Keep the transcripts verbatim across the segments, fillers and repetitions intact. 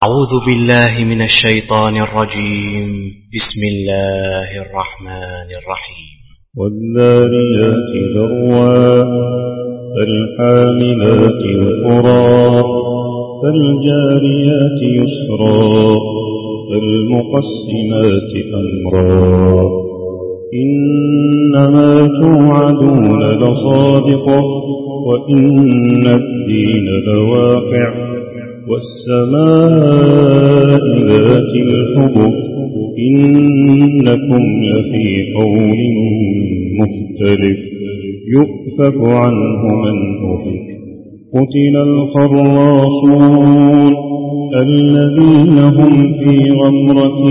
أعوذ بالله من الشيطان الرجيم. بسم الله الرحمن الرحيم. والذاريات ذروا فالحاملات وقرا فالجاريات يسرا فالمقسمات أمرا إنما توعدون لصادق وإن الدين لواقع والسماء ذات الحبك إنكم لفي قول مختلف يؤفك عنه من أفك قتل الخراصون الذين هم في غمرة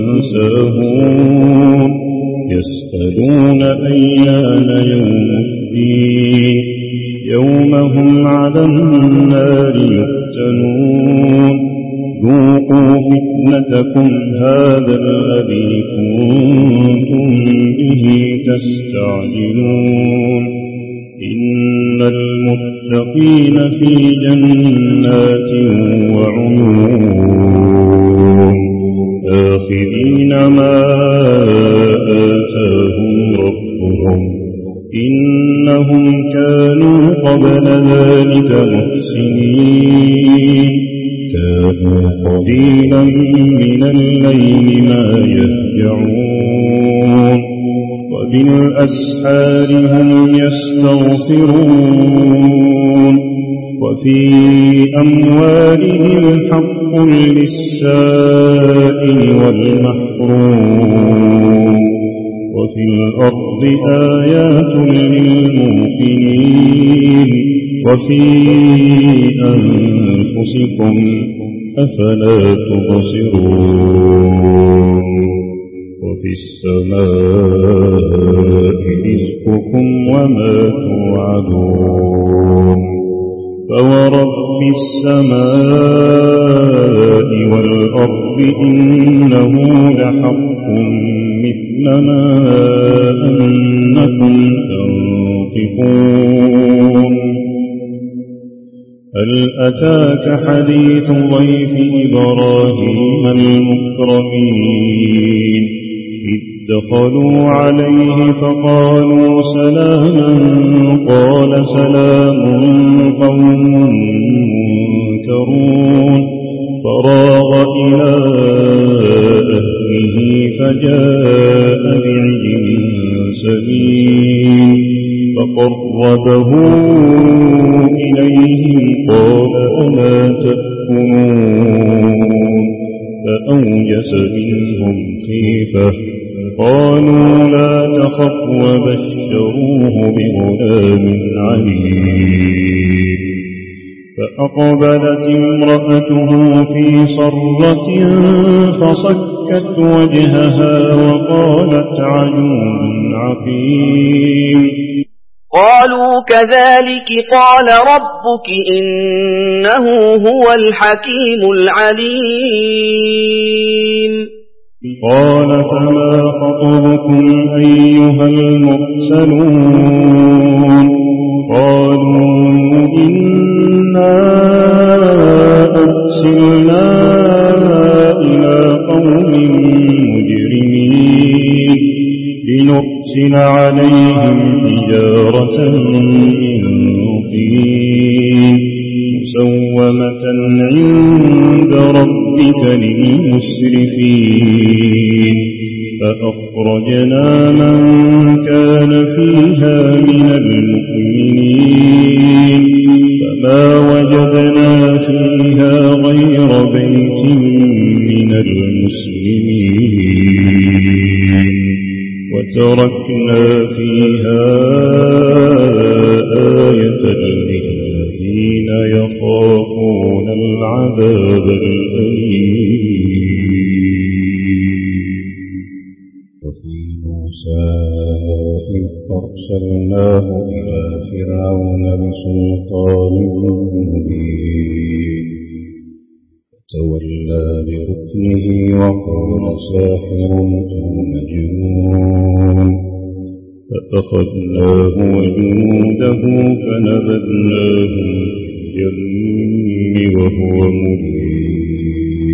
ساهون يسألون أيان يوم الدين يوم هم على النار يفتنون ذوقوا فتنتكم هذا الذي كنتم به تستعجلون إن المتقين في جنات وعيون آخذين ما آتاهم ربهم إنهم كانوا قبل ذلك محسنين كانوا قليلا من الليل ما يهجعون وبالأسحار هم يستغفرون وفي أموالهم حق للسائل والمحروم وفي الأرض آيات للموقنين وفي أنفسكم أفلا تبصرون وفي السماء رزقكم وما توعدون فورب السماء والأرض إنه لحق مثل ما أنكم تنطقون هل أتاك حديث ضيف إبراهيم المكرمين إذ دخلوا عليه فقالوا سلاما قال سلام قوم منكرون فراغ إلى أهله فجاء بعجل سمين فقربه إليهم قال ألا تأكلون فأوجس منهم خيفة قالوا لا تخف وبشروه بغلام عليم فأقبلت امرأته في صرة فصكت وجهها وقالت عجوز عقيم قالوا كذلك قال ربك إنه هو الحكيم العليم قال فما خطبكم أيها المرسلون قالوا إنا أرسلنا إلى قوم مجرمين لنرسل عليهم حجارة من طين مسومة عند ربك للمسرفين فأخرجنا من كان فيها من المؤمنين فما وجدنا فيها غير بيت من المسلمين وتركنا فيها آية للذين يخافون العذاب الأليم وفي موسى إذ أرسلناه إلى فرعون بسلطان مبين تولى بركنه وقال ساحر أو مجنون فأخذناه وجنوده فنبذناهم في اليم وهو مليم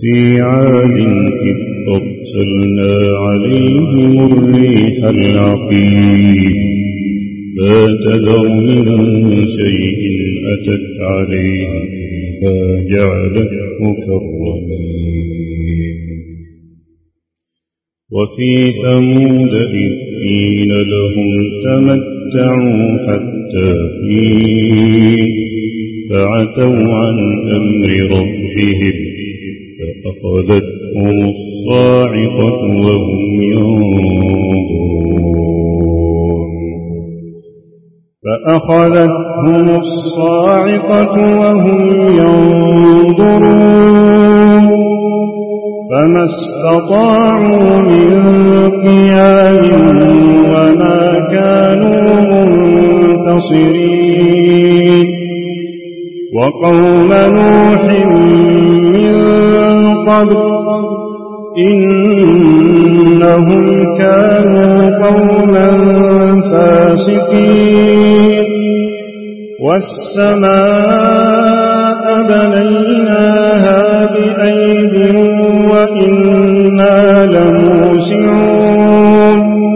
وفي عاد إذ أرسلنا عليهم الريح العقيم ما تذر من شيء أتت عليه إلا جعلته كالرميم وفي ثمود إذ قيل لهم تمتعوا حتى حين فعتوا عن أمر ربهم فأخذتهم الصاعقة وهم ينظرون فأخذتهم الصاعقة وهم ينظرون فما استطاعوا من قيام وما كانوا منتصرين وقوم نوح من قبل إنهم كانوا قوما فاسقين والسماء بنيناها بأيد وإنا لموسعون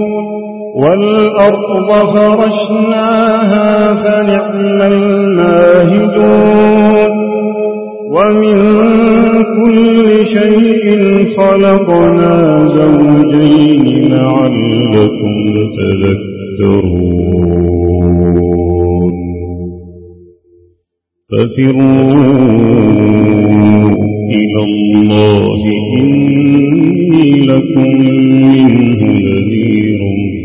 والأرض فرشناها فنعم الماهدون ومن كل شيء خلقنا زوجين لعلكم تذكرون ففروا إلى الله إني لكم منه نذير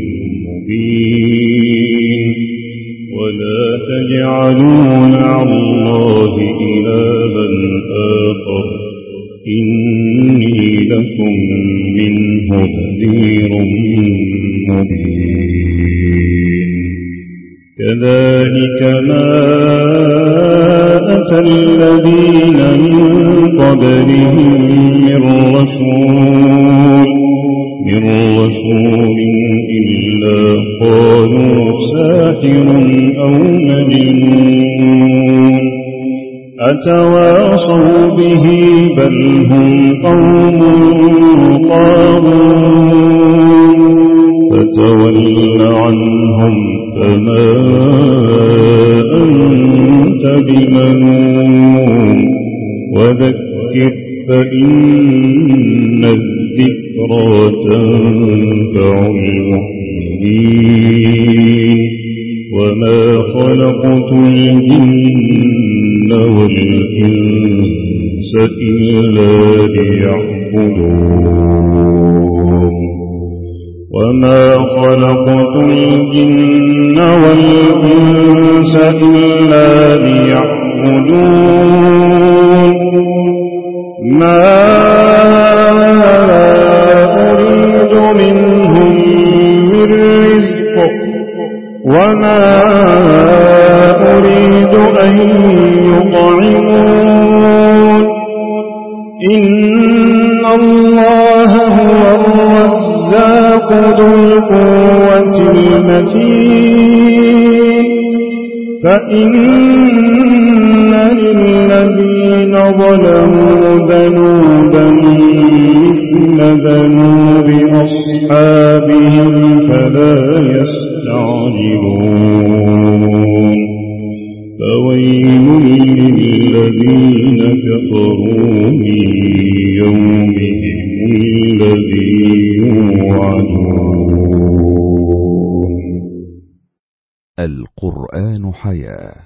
مبين ولا تجعلوا مع الله إلها آخر إني لكم منه نذير مبين كذلك ما أتى الذين من قبلهم من رسول من رسول إلا قالوا ساحر أو مجنون أتواصوا به بل هم قوم طاغون فتول عنهم فما أنت بمنون وذكر فإن الذكرى تنفع المؤمنين وما خلقت الجن والإنس إلا ليعبدون وما خلقت الجن والإنس إلا ليعبدون ما أريد منهم من رزق وما أريد أن يطعمون إن الله هو الرزاق ذو القوة المتين فإن للذين ظلموا ذنوبا مثل ذنوب أصحابهم فلا يستعجلون فويل للذين كفروا من يومهم الذي يوعدون. القرآن حياة